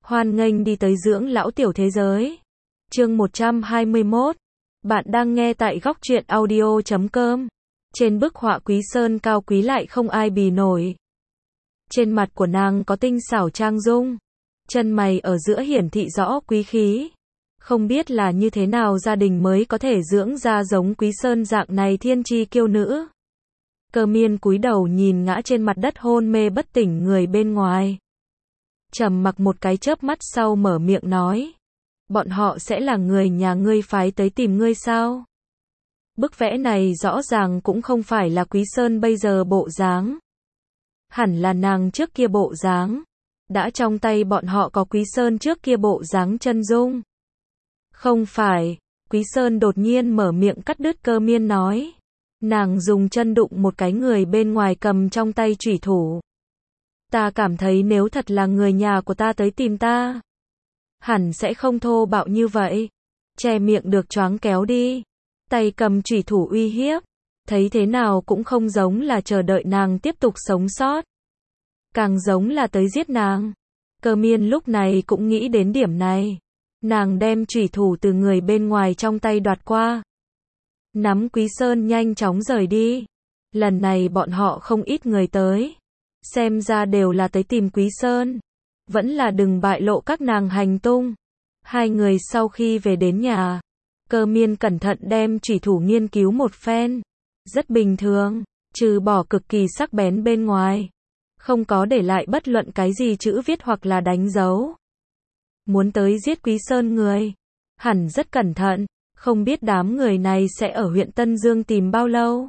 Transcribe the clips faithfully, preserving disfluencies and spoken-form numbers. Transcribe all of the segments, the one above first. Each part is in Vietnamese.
Hoan nghênh đi tới dưỡng lão tiểu thế giới. Chương một trăm hai mươi mốt. Bạn đang nghe tại góc truyện audio chấm com. Trên bức họa Quý Sơn cao quý lại không ai bì nổi. Trên mặt của nàng có tinh xảo trang dung. Chân mày ở giữa hiển thị rõ quý khí. Không biết là như thế nào gia đình mới có thể dưỡng ra giống Quý Sơn dạng này thiên chi kiêu nữ. Cơ Miên cúi đầu nhìn ngã trên mặt đất hôn mê bất tỉnh người bên ngoài. Trầm mặc một cái chớp mắt sau mở miệng nói. Bọn họ sẽ là người nhà ngươi phái tới tìm ngươi sao? Bức vẽ này rõ ràng cũng không phải là Quý Sơn bây giờ bộ dáng. Hẳn là nàng trước kia bộ dáng. Đã trong tay bọn họ có Quý Sơn trước kia bộ dáng chân dung. Không phải, Quý Sơn đột nhiên mở miệng cắt đứt Cơ Miên nói. Nàng dùng chân đụng một cái người bên ngoài cầm trong tay chủy thủ. Ta cảm thấy nếu thật là người nhà của ta tới tìm ta, hẳn sẽ không thô bạo như vậy. Che miệng được choáng kéo đi. Tay cầm chủy thủ uy hiếp. Thấy thế nào cũng không giống là chờ đợi nàng tiếp tục sống sót. Càng giống là tới giết nàng. Cơ Miên lúc này cũng nghĩ đến điểm này. Nàng đem chủy thủ từ người bên ngoài trong tay đoạt qua. Nắm Quý Sơn nhanh chóng rời đi. Lần này bọn họ không ít người tới. Xem ra đều là tới tìm Quý Sơn. Vẫn là đừng bại lộ các nàng hành tung. Hai người sau khi về đến nhà, Cơ Miên cẩn thận đem chủy thủ nghiên cứu một phen. Rất bình thường, trừ bỏ cực kỳ sắc bén bên ngoài. Không có để lại bất luận cái gì chữ viết hoặc là đánh dấu. Muốn tới giết Quý Sơn người, hẳn rất cẩn thận. Không biết đám người này sẽ ở huyện Tân Dương tìm bao lâu.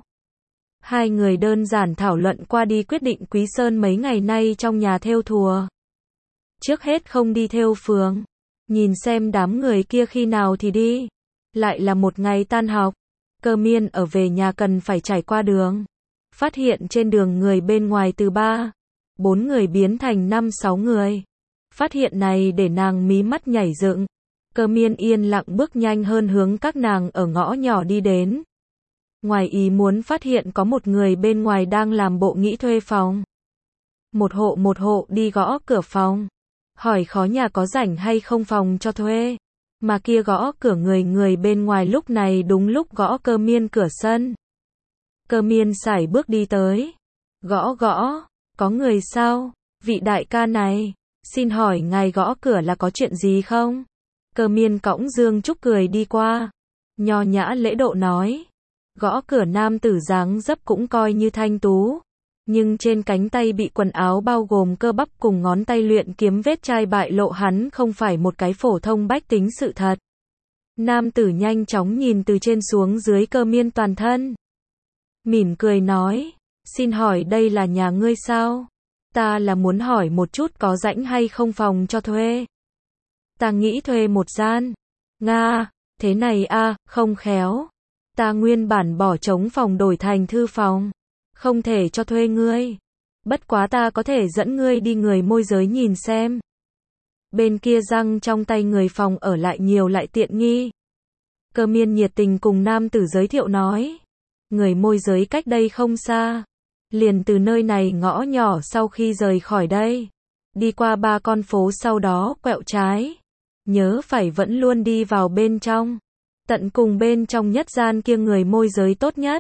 Hai người đơn giản thảo luận qua đi quyết định Quý Sơn mấy ngày nay trong nhà thêu thùa. Trước hết không đi thêu phường. Nhìn xem đám người kia khi nào thì đi. Lại là một ngày tan học. Cơ Miên ở về nhà cần phải trải qua đường. Phát hiện trên đường người bên ngoài từ ba, bốn người biến thành năm sáu người. Phát hiện này để nàng mí mắt nhảy dựng. Cơ Miên yên lặng bước nhanh hơn hướng các nàng ở ngõ nhỏ đi đến. Ngoài ý muốn phát hiện có một người bên ngoài đang làm bộ nghĩ thuê phòng. Một hộ một hộ đi gõ cửa phòng. Hỏi khó nhà có rảnh hay không phòng cho thuê. Mà kia gõ cửa người người bên ngoài lúc này đúng lúc gõ Cơ Miên cửa sân. Cơ Miên sải bước đi tới. Gõ gõ, có người sao? Vị đại ca này, xin hỏi ngài gõ cửa là có chuyện gì không? Cơ Miên cõng Dương Trúc cười đi qua. Nho nhã lễ độ nói. Gõ cửa nam tử dáng dấp cũng coi như thanh tú. Nhưng trên cánh tay bị quần áo bao gồm cơ bắp cùng ngón tay luyện kiếm vết chai bại lộ hắn không phải một cái phổ thông bách tính sự thật. Nam tử nhanh chóng nhìn từ trên xuống dưới Cơ Miên toàn thân. Mỉm cười nói. Xin hỏi đây là nhà ngươi sao? Ta là muốn hỏi một chút có rảnh hay không phòng cho thuê. Ta nghĩ thuê một gian. Nga, thế này a, không khéo. Ta nguyên bản bỏ trống phòng đổi thành thư phòng. Không thể cho thuê ngươi. Bất quá ta có thể dẫn ngươi đi người môi giới nhìn xem. Bên kia răng trong tay người phòng ở lại nhiều lại tiện nghi. Cơ Miên nhiệt tình cùng nam tử giới thiệu nói. Người môi giới cách đây không xa. Liền từ nơi này ngõ nhỏ sau khi rời khỏi đây. Đi qua ba con phố sau đó quẹo trái. Nhớ phải vẫn luôn đi vào bên trong. Tận cùng bên trong nhất gian kia người môi giới tốt nhất.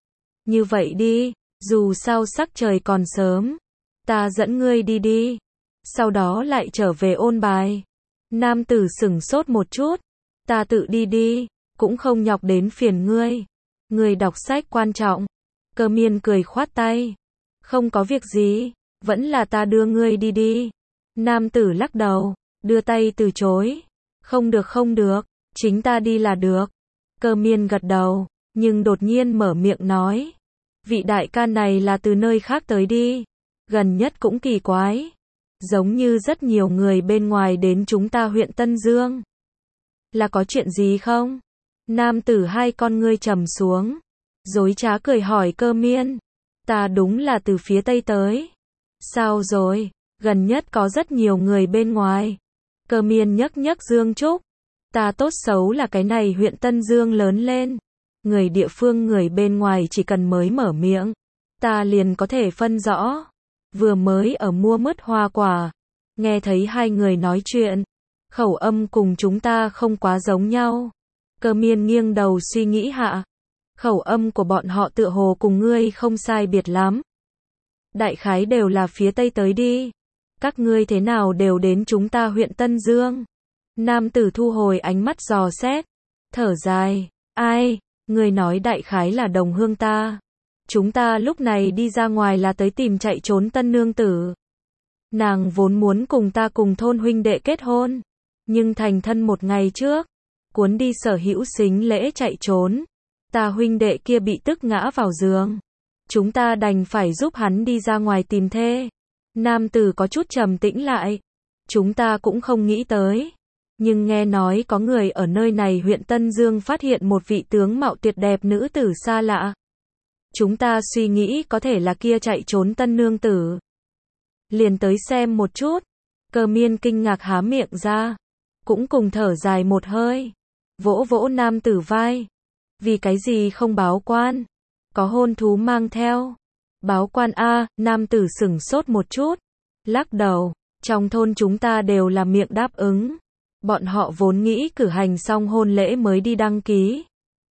Như vậy đi, dù sao sắc trời còn sớm. Ta dẫn ngươi đi đi. Sau đó lại trở về ôn bài. Nam tử sửng sốt một chút. Ta tự đi đi, cũng không nhọc đến phiền ngươi. Ngươi đọc sách quan trọng. Cơ Miên cười khoát tay. Không có việc gì, vẫn là ta đưa ngươi đi đi. Nam tử lắc đầu, đưa tay từ chối. Không được không được, chính ta đi là được. Cơ Miên gật đầu, nhưng đột nhiên mở miệng nói. Vị đại ca này là từ nơi khác tới đi. Gần nhất cũng kỳ quái. Giống như rất nhiều người bên ngoài đến chúng ta huyện Tân Dương. Là có chuyện gì không? Nam tử hai con ngươi trầm xuống. Dối trá cười hỏi Cơ Miên. Ta đúng là từ phía Tây tới. Sao rồi? Gần nhất có rất nhiều người bên ngoài. Cơ Miên nhấc nhấc Dương Trúc. Ta tốt xấu là cái này huyện Tân Dương lớn lên. Người địa phương người bên ngoài chỉ cần mới mở miệng. Ta liền có thể phân rõ. Vừa mới ở mua mứt hoa quả. nghe thấy hai người nói chuyện, khẩu âm cùng chúng ta không quá giống nhau. Cơ miên nghiêng đầu suy nghĩ hạ, khẩu âm của bọn họ tựa hồ cùng ngươi không sai biệt lắm. Đại khái đều là phía Tây tới đi. Các ngươi thế nào đều đến chúng ta huyện Tân Dương. Nam tử thu hồi ánh mắt dò xét, thở dài, ai, người nói đại khái là đồng hương ta. Chúng ta lúc này đi ra ngoài là tới tìm chạy trốn tân nương tử. Nàng vốn muốn cùng ta cùng thôn huynh đệ kết hôn, nhưng thành thân một ngày trước, cuốn đi sở hữu sính lễ chạy trốn. Ta huynh đệ kia bị tức ngã vào giường. Chúng ta đành phải giúp hắn đi ra ngoài tìm thê. Nam tử có chút trầm tĩnh lại. Chúng ta cũng không nghĩ tới. Nhưng nghe nói có người ở nơi này huyện Tân Dương phát hiện một vị tướng mạo tuyệt đẹp nữ tử xa lạ. Chúng ta suy nghĩ có thể là kia chạy trốn tân nương tử. Liền tới xem một chút. Cơ miên kinh ngạc há miệng ra. Cũng cùng thở dài một hơi. Vỗ vỗ nam tử vai. Vì cái gì không báo quan? Có hôn thú mang theo. Báo quan a, nam tử sửng sốt một chút. Lắc đầu, trong thôn chúng ta đều là miệng đáp ứng. Bọn họ vốn nghĩ cử hành xong hôn lễ mới đi đăng ký.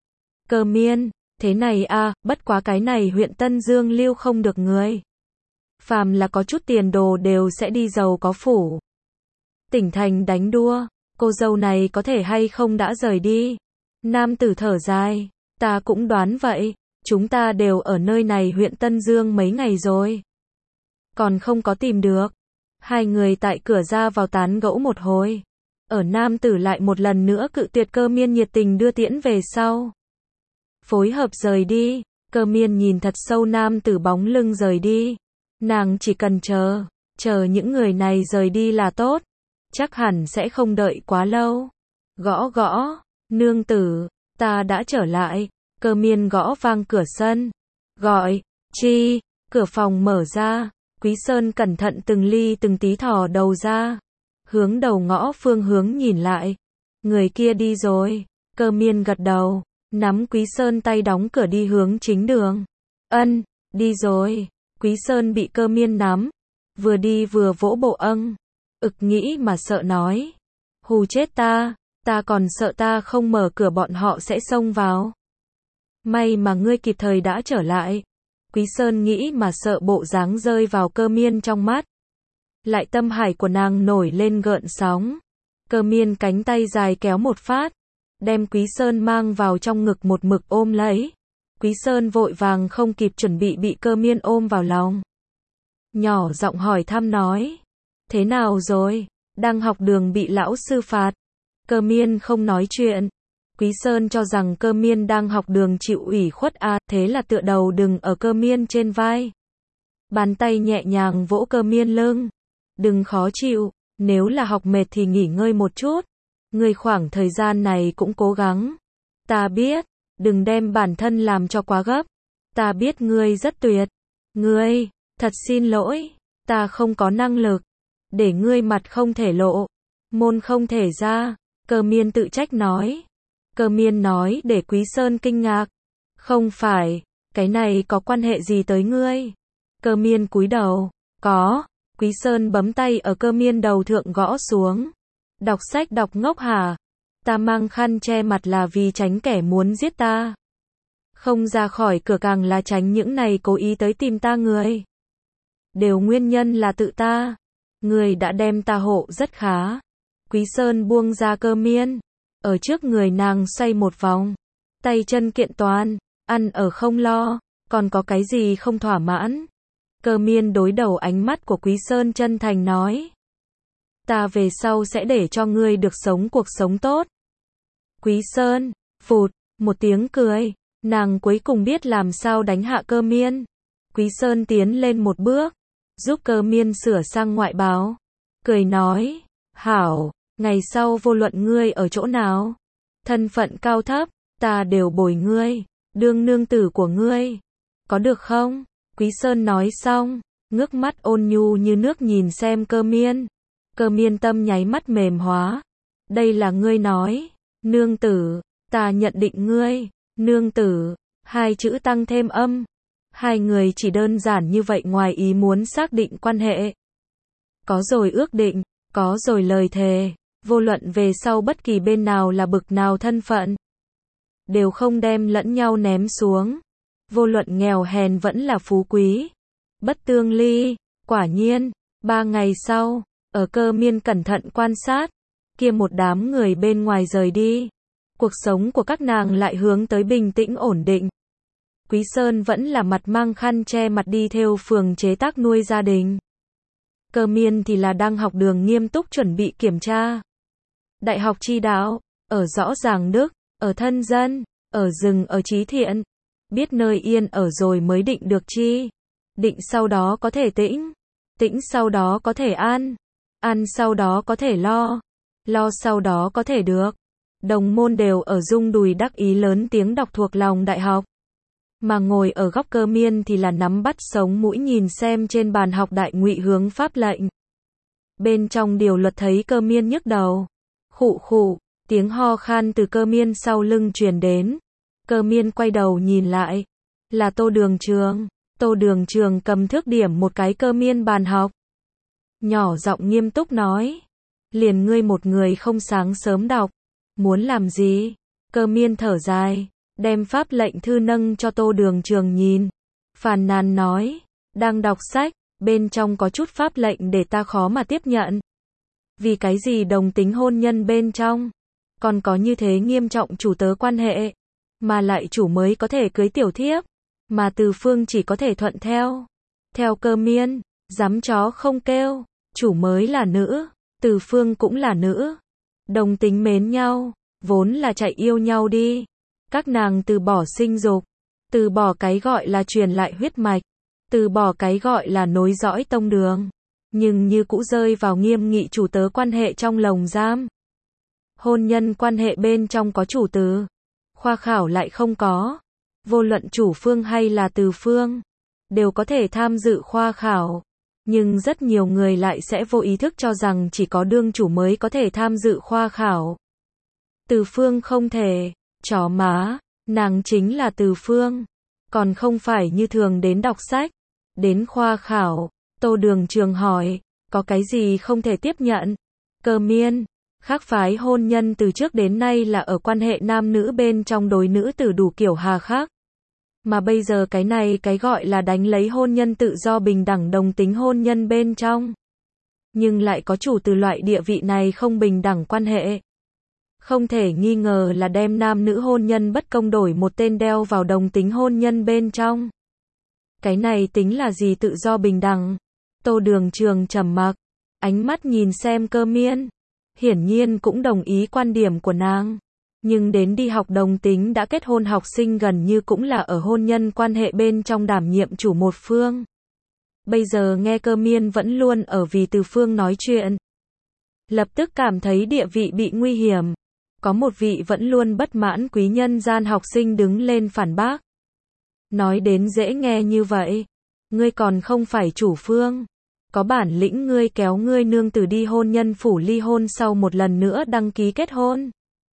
Cơ miên, thế này a, bất quá cái này huyện Tân Dương lưu không được người. Phàm là có chút tiền đồ đều sẽ đi giàu có phủ. Tỉnh thành đánh đua, cô dâu này có thể hay không đã rời đi. Nam tử thở dài, ta cũng đoán vậy, chúng ta đều ở nơi này huyện Tân Dương mấy ngày rồi. Còn không có tìm được. Hai người tại cửa ra vào tán gẫu một hồi. Ở nam tử lại một lần nữa cự tuyệt Cơ miên nhiệt tình đưa tiễn về sau. Phối hợp rời đi, Cơ miên nhìn thật sâu nam tử bóng lưng rời đi. Nàng chỉ cần chờ, chờ những người này rời đi là tốt. Chắc hẳn sẽ không đợi quá lâu. Gõ gõ, nương tử, ta đã trở lại. Cơ miên gõ vang cửa sân. Gọi, chi, cửa phòng mở ra. Quý Sơn cẩn thận từng ly từng tí thò đầu ra. Hướng đầu ngõ phương hướng nhìn lại. Người kia đi rồi. Cơ miên gật đầu. Nắm Quý Sơn tay đóng cửa đi hướng chính đường. Ân, đi rồi. Quý Sơn bị Cơ miên nắm. Vừa đi vừa vỗ bộ âng. Ực nghĩ mà sợ nói. Hù chết ta. Ta còn sợ ta không mở cửa bọn họ sẽ xông vào. May mà ngươi kịp thời đã trở lại. Quý Sơn nghĩ mà sợ bộ dáng rơi vào Cơ miên trong mắt. Lại tâm hải của nàng nổi lên gợn sóng. Cơ miên cánh tay dài kéo một phát. Đem Quý Sơn mang vào trong ngực một mực ôm lấy. Quý Sơn vội vàng không kịp chuẩn bị bị Cơ miên ôm vào lòng. Nhỏ giọng hỏi thăm nói. Thế nào rồi? Đang học đường bị lão sư phạt. Cơ miên không nói chuyện. Quý Sơn cho rằng Cơ miên đang học đường chịu ủy khuất à, thế là tựa đầu đừng ở Cơ miên trên vai. Bàn tay nhẹ nhàng vỗ Cơ miên lưng. Đừng khó chịu, nếu là học mệt thì nghỉ ngơi một chút. Ngươi khoảng thời gian này cũng cố gắng. Ta biết, đừng đem bản thân làm cho quá gấp. Ta biết ngươi rất tuyệt. Ngươi, thật xin lỗi, ta không có năng lực. Để ngươi mặt không thể lộ, môn không thể ra. Cơ miên tự trách nói. Cơ miên nói để Quý Sơn kinh ngạc. Không phải, cái này có quan hệ gì tới ngươi? Cơ miên cúi đầu. Có. Quý Sơn bấm tay ở Cơ miên đầu thượng gõ xuống. Đọc sách đọc ngốc hả? Ta mang khăn che mặt là vì tránh kẻ muốn giết ta. Không ra khỏi cửa càng là tránh những này cố ý tới tìm ta người. Đều nguyên nhân là tự ta. Người đã đem ta hộ rất khá. Quý Sơn buông ra Cơ miên. Ở trước người nàng xoay một vòng. Tay chân kiện toàn. Ăn ở không lo. Còn có cái gì không thỏa mãn? Cơ miên đối đầu ánh mắt của Quý Sơn chân thành nói. Ta về sau sẽ để cho ngươi được sống cuộc sống tốt. Quý Sơn, phụt, một tiếng cười. Nàng cuối cùng biết làm sao đánh hạ Cơ miên. Quý Sơn tiến lên một bước. Giúp Cơ miên sửa sang ngoại báo. Cười nói. Hảo, ngày sau vô luận ngươi ở chỗ nào. Thân phận cao thấp, ta đều bồi ngươi. Đương nương tử của ngươi. Có được không? Quý Sơn nói xong, ngước mắt ôn nhu như nước nhìn xem Cơ miên. Cơ miên tâm nháy mắt mềm hóa. Đây là ngươi nói. Nương tử, ta nhận định ngươi. Nương tử, hai chữ tăng thêm âm. Hai người chỉ đơn giản như vậy ngoài ý muốn xác định quan hệ. có rồi ước định, có rồi lời thề, vô luận về sau bất kỳ bên nào là bực nào thân phận, đều không đem lẫn nhau ném xuống, vô luận nghèo hèn vẫn là phú quý, bất tương ly. Quả nhiên, ba ngày sau, ở Cơ Miên cẩn thận quan sát, kia một đám người bên ngoài rời đi, cuộc sống của các nàng lại hướng tới bình tĩnh ổn định. Quý Sơn vẫn là mặt mang khăn che mặt đi theo phường chế tác nuôi gia đình. Cơ Miên thì là đang học đường nghiêm túc chuẩn bị kiểm tra. Đại học chi đạo, ở rõ ràng đức, ở thân dân, ở rừng ở trí thiện. Biết nơi yên ở rồi mới định được chi. Định sau đó có thể tĩnh. Tĩnh sau đó có thể an. An sau đó có thể lo. Lo sau đó có thể được. Đồng môn đều ở rung đùi đắc ý lớn tiếng đọc thuộc lòng đại học. Mà ngồi ở góc Cơ Miên thì là nắm bắt sống mũi nhìn xem trên bàn học đại ngụy hướng pháp lệnh. Bên trong điều luật thấy Cơ Miên nhức đầu. Khụ khụ, tiếng ho khan từ Cơ Miên sau lưng truyền đến. Cơ Miên quay đầu nhìn lại. Là Tô Đường Trường. Tô Đường Trường cầm thước điểm một cái Cơ Miên bàn học. Nhỏ giọng nghiêm túc nói. Liền ngươi một người không sáng sớm đọc. Muốn làm gì? Cơ Miên thở dài. Đem pháp lệnh thư nâng cho Tô Đường Trường nhìn. Phàn nàn nói. Đang đọc sách. Bên trong có chút pháp lệnh để ta khó mà tiếp nhận. Vì cái gì đồng tính hôn nhân bên trong? Còn có như thế nghiêm trọng chủ tớ quan hệ. Mà lại chủ mới có thể cưới tiểu thiếp. Mà từ phương chỉ có thể thuận theo. Theo Cơ Miên, dám chó không kêu. Chủ mới là nữ. Từ phương cũng là nữ. Đồng tính mến nhau. Vốn là chạy yêu nhau đi. Các nàng từ bỏ sinh dục. Từ bỏ cái gọi là truyền lại huyết mạch. Từ bỏ cái gọi là nối dõi tông đường. Nhưng như cũ rơi vào nghiêm nghị chủ tớ quan hệ trong lồng giam. Hôn nhân quan hệ bên trong có chủ từ. Khoa khảo lại không có. Vô luận chủ phương hay là từ phương. Đều có thể tham dự khoa khảo. Nhưng rất nhiều người lại sẽ vô ý thức cho rằng chỉ có đương chủ mới có thể tham dự khoa khảo. Từ phương không thể. Chó má. Nàng chính là từ phương. Còn không phải như thường đến đọc sách. Đến khoa khảo. Tô Đường Trường hỏi. Có cái gì không thể tiếp nhận? Cơ Miên. Khác phái hôn nhân từ trước đến nay là ở quan hệ nam nữ bên trong đối nữ tử đủ kiểu hà khắc. Mà bây giờ cái này cái gọi là đánh lấy hôn nhân tự do bình đẳng đồng tính hôn nhân bên trong. Nhưng lại có chủ từ loại địa vị này không bình đẳng quan hệ. Không thể nghi ngờ là đem nam nữ hôn nhân bất công đổi một tên đeo vào đồng tính hôn nhân bên trong. Cái này tính là gì tự do bình đẳng? Tô Đường Trường trầm mặc, ánh mắt nhìn xem Cơ Miên. Hiển nhiên cũng đồng ý quan điểm của nàng. Nhưng đến đi học đồng tính đã kết hôn học sinh gần như cũng là ở hôn nhân quan hệ bên trong đảm nhiệm chủ một phương. Bây giờ nghe Cơ Miên vẫn luôn ở vì từ phương nói chuyện. Lập tức cảm thấy địa vị bị nguy hiểm. Có một vị vẫn luôn bất mãn quý nhân gian học sinh đứng lên phản bác. Nói đến dễ nghe như vậy. Ngươi còn không phải chủ phương. Có bản lĩnh ngươi kéo ngươi nương tử đi hôn nhân phủ ly hôn sau một lần nữa đăng ký kết hôn.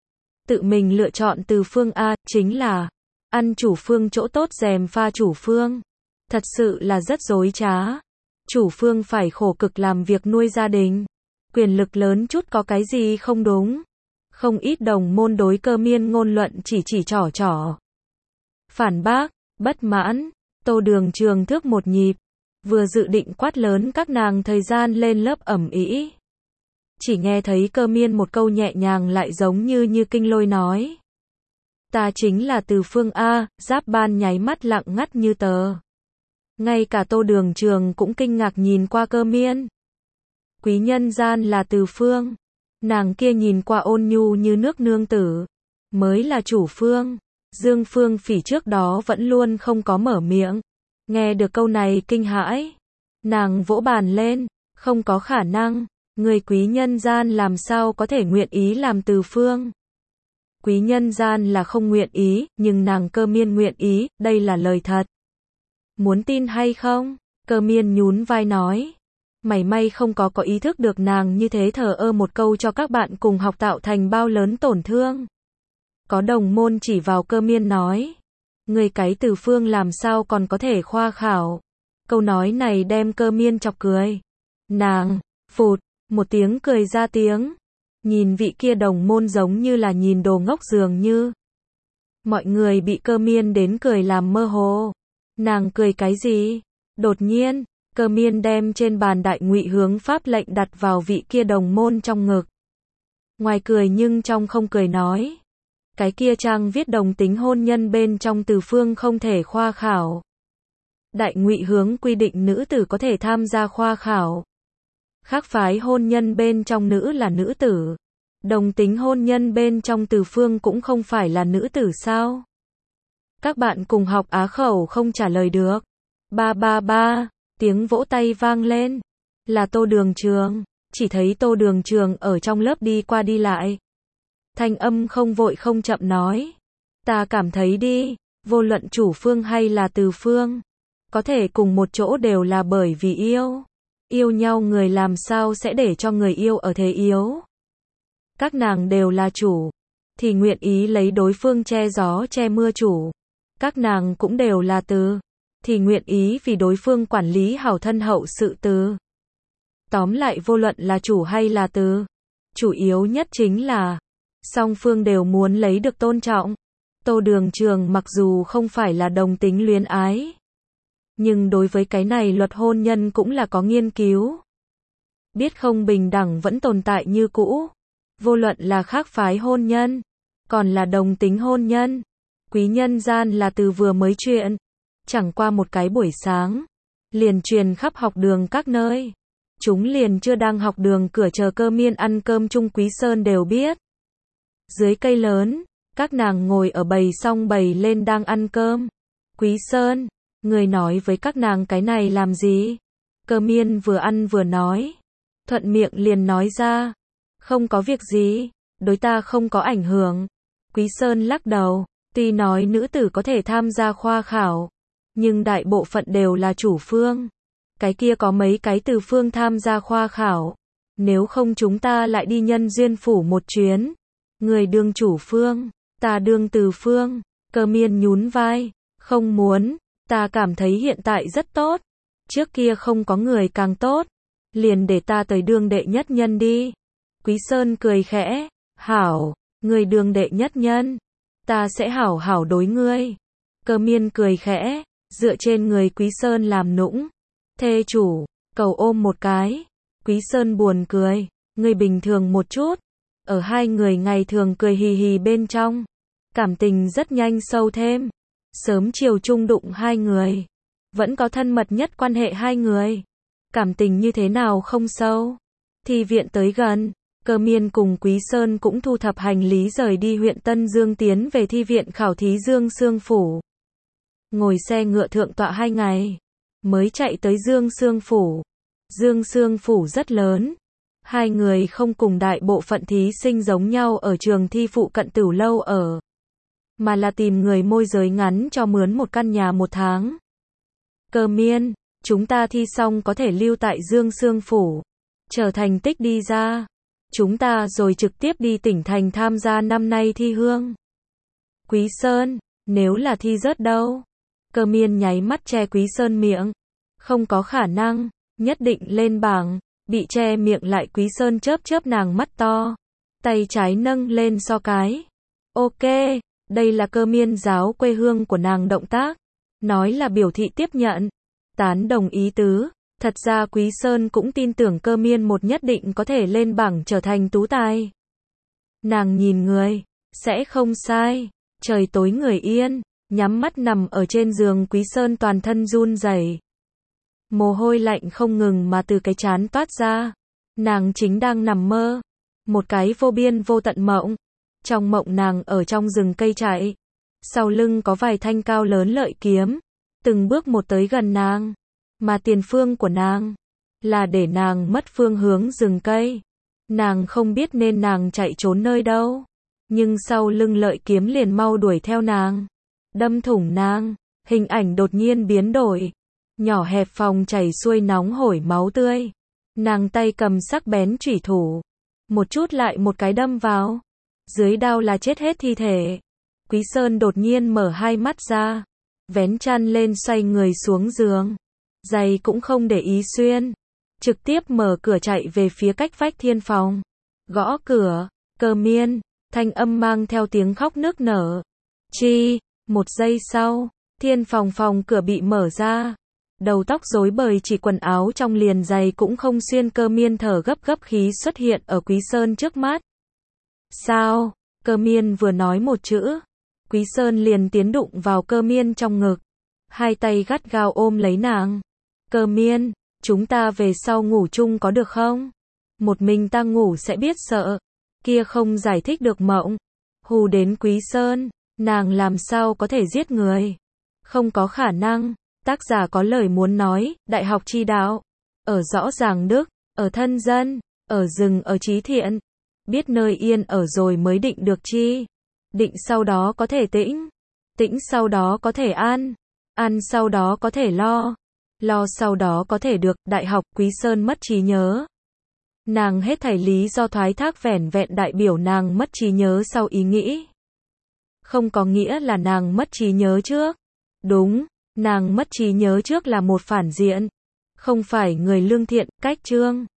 Tự mình lựa chọn từ phương A, chính là ăn chủ phương chỗ tốt dèm pha chủ phương. Thật sự là rất dối trá. Chủ phương phải khổ cực làm việc nuôi gia đình. Quyền lực lớn chút có cái gì không đúng. Không ít đồng môn đối Cơ Miên ngôn luận chỉ chỉ trỏ trỏ. Phản bác, bất mãn, Tô Đường Trường thước một nhịp. Vừa dự định quát lớn các nàng thời gian lên lớp ẩm ĩ. Chỉ nghe thấy Cơ Miên một câu nhẹ nhàng lại giống như như kinh lôi nói. Ta chính là từ phương A, Giáp Ban nháy mắt lặng ngắt như tờ. Ngay cả Tô Đường Trường cũng kinh ngạc nhìn qua Cơ Miên. Quý nhân gian là từ phương. Nàng kia nhìn qua ôn nhu như nước nương tử. Mới là chủ phương. Dương Phương Phỉ trước đó vẫn luôn không có mở miệng. Nghe được câu này kinh hãi. Nàng vỗ bàn lên. Không có khả năng. Người quý nhân gian làm sao có thể nguyện ý làm từ phương. Quý nhân gian là không nguyện ý, nhưng nàng Cơ Miên nguyện ý, đây là lời thật. Muốn tin hay không? Cơ Miên nhún vai nói. Mảy may không có có ý thức được nàng như thế thờ ơ một câu cho các bạn cùng học tạo thành bao lớn tổn thương. Có đồng môn chỉ vào Cơ Miên nói. Người cái từ phương làm sao còn có thể khoa khảo. Câu nói này đem Cơ Miên chọc cười. Nàng, Phụt, một tiếng cười ra tiếng. Nhìn vị kia đồng môn giống như là nhìn đồ ngốc dường như. Mọi người bị Cơ Miên đến cười làm mơ hồ. Nàng cười cái gì? Đột nhiên, Cơ Miên đem trên bàn đại ngụy hướng pháp lệnh đặt vào vị kia đồng môn trong ngực. Ngoài cười nhưng trong không cười nói. Cái kia trang viết đồng tính hôn nhân bên trong từ phương không thể khoa khảo. Đại ngụy hướng quy định nữ tử có thể tham gia khoa khảo. Khác phái hôn nhân bên trong nữ là nữ tử. Đồng tính hôn nhân bên trong từ phương cũng không phải là nữ tử sao? Các bạn cùng học á khẩu không trả lời được. Ba ba ba, tiếng vỗ tay vang lên. Là Tô Đường Trường. Chỉ thấy Tô Đường Trường ở trong lớp đi qua đi lại. Thanh âm không vội không chậm nói. Ta cảm thấy đi, vô luận chủ phương hay là từ phương. Có thể cùng một chỗ đều là bởi vì yêu. Yêu nhau người làm sao sẽ để cho người yêu ở thế yếu. Các nàng đều là chủ. Thì nguyện ý lấy đối phương che gió che mưa chủ. Các nàng cũng đều là từ. Thì nguyện ý vì đối phương quản lý hảo thân hậu sự từ. Tóm lại vô luận là chủ hay là từ. Chủ yếu nhất chính là song phương đều muốn lấy được tôn trọng. Tô Đường Trường mặc dù không phải là đồng tính luyến ái. Nhưng đối với cái này luật hôn nhân cũng là có nghiên cứu. Biết không bình đẳng vẫn tồn tại như cũ. Vô luận là khác phái hôn nhân. Còn là đồng tính hôn nhân. Quý nhân gian là từ vừa mới chuyện. Chẳng qua một cái buổi sáng. Liền truyền khắp học đường các nơi. Chúng liền chưa đang học đường cửa chờ Cơ Miên ăn cơm chung Quý Sơn đều biết. Dưới cây lớn, các nàng ngồi ở bầy xong bầy lên đang ăn cơm. Quý Sơn, người nói với các nàng cái này làm gì? Cơ Miên vừa ăn vừa nói. Thuận miệng liền nói ra. Không có việc gì, đối ta không có ảnh hưởng. Quý Sơn lắc đầu, tuy nói nữ tử có thể tham gia khoa khảo. Nhưng đại bộ phận đều là chủ phương. Cái kia có mấy cái từ phương tham gia khoa khảo. Nếu không chúng ta lại đi nhân duyên phủ một chuyến. Người đương chủ phương, ta đương từ phương. Cơ Miên nhún vai, không muốn, ta cảm thấy hiện tại rất tốt. Trước kia không có người càng tốt. Liền để ta tới đương đệ nhất nhân đi. Quý Sơn cười khẽ, hảo, người đương đệ nhất nhân. Ta sẽ hảo hảo đối ngươi. Cơ Miên cười khẽ, dựa trên người Quý Sơn làm nũng. Thê chủ, cầu ôm một cái. Quý Sơn buồn cười, ngươi bình thường một chút. Ở hai người ngày thường cười hì hì bên trong. Cảm tình rất nhanh sâu thêm. Sớm chiều chung đụng hai người. Vẫn có thân mật nhất quan hệ hai người. Cảm tình như thế nào không sâu. Thi viện tới gần. Cơ Miên cùng Quý Sơn cũng thu thập hành lý rời đi huyện Tân Dương tiến về thi viện khảo thí Dương Sương Phủ. Ngồi xe ngựa thượng tọa hai ngày. Mới chạy tới Dương Sương Phủ. Dương Sương Phủ rất lớn. Hai người không cùng đại bộ phận thí sinh giống nhau ở trường thi phụ cận Tửu Lâu ở. Mà là tìm người môi giới ngắn cho mướn một căn nhà một tháng. Cơ Miên, chúng ta thi xong có thể lưu tại Dương Sương Phủ. Chờ thành tích đi ra. Chúng ta rồi trực tiếp đi tỉnh thành tham gia năm nay thi hương. Quý Sơn, nếu là thi rớt đâu? Cơ Miên nháy mắt che Quý Sơn miệng. Không có khả năng, nhất định lên bảng. Bị che miệng lại Quý Sơn chớp chớp nàng mắt to. Tay trái nâng lên so cái. Ok, đây là Cơ Miên giáo quê hương của nàng động tác. Nói là biểu thị tiếp nhận. Tán đồng ý tứ. Thật ra Quý Sơn cũng tin tưởng Cơ Miên một nhất định có thể lên bảng trở thành tú tài. Nàng nhìn người, sẽ không sai. Trời tối người yên, nhắm mắt nằm ở trên giường Quý Sơn toàn thân run rẩy. Mồ hôi lạnh không ngừng mà từ cái trán toát ra. Nàng chính đang nằm mơ. Một cái vô biên vô tận mộng. Trong mộng nàng ở trong rừng cây chạy. Sau lưng có vài thanh cao lớn lợi kiếm. Từng bước một tới gần nàng. Mà tiền phương của nàng là để nàng mất phương hướng rừng cây. Nàng không biết nên nàng chạy trốn nơi đâu. Nhưng sau lưng lợi kiếm liền mau đuổi theo nàng. Đâm thủng nàng. Hình ảnh đột nhiên biến đổi. Nhỏ hẹp phòng chảy xuôi nóng hổi máu tươi. Nàng tay cầm sắc bén chủy thủ. Một chút lại một cái đâm vào. Dưới đao là chết hết thi thể. Quý Sơn đột nhiên mở hai mắt ra. Vén chăn lên xoay người xuống giường. Giày cũng không để ý xuyên. trực tiếp mở cửa chạy về phía cách vách thiên phòng. Gõ cửa, Cơ Miên, thanh âm mang theo tiếng khóc nức nở. Chi, một giây sau, thiên phòng phòng cửa bị mở ra. Đầu tóc rối bời chỉ quần áo trong liền giày cũng không xuyên, Cơ Miên thở gấp gấp khí xuất hiện ở Quý Sơn trước mắt. Sao? Cơ Miên vừa nói một chữ, Quý Sơn liền tiến đụng vào Cơ Miên trong ngực. Hai tay gắt gao ôm lấy nàng. Cơ Miên, chúng ta về sau ngủ chung có được không? Một mình ta ngủ sẽ biết sợ. Kia không giải thích được mộng. Hù đến Quý Sơn, nàng làm sao có thể giết người? Không có khả năng. Tác giả có lời muốn nói, đại học chi đạo. Ở rõ ràng đức, ở thân dân, ở rừng ở trí thiện. Biết nơi yên ở rồi mới định được chi. Định sau đó có thể tĩnh. Tĩnh sau đó có thể an. An sau đó có thể lo. Lo sau đó có thể được. Đại học Quý Sơn mất trí nhớ. Nàng hết thảy lý do thoái thác vẻn vẹn đại biểu nàng mất trí nhớ sau ý nghĩ. Không có nghĩa là nàng mất trí nhớ trước. Đúng, nàng mất trí nhớ trước là một phản diện. Không phải người lương thiện, cách chương.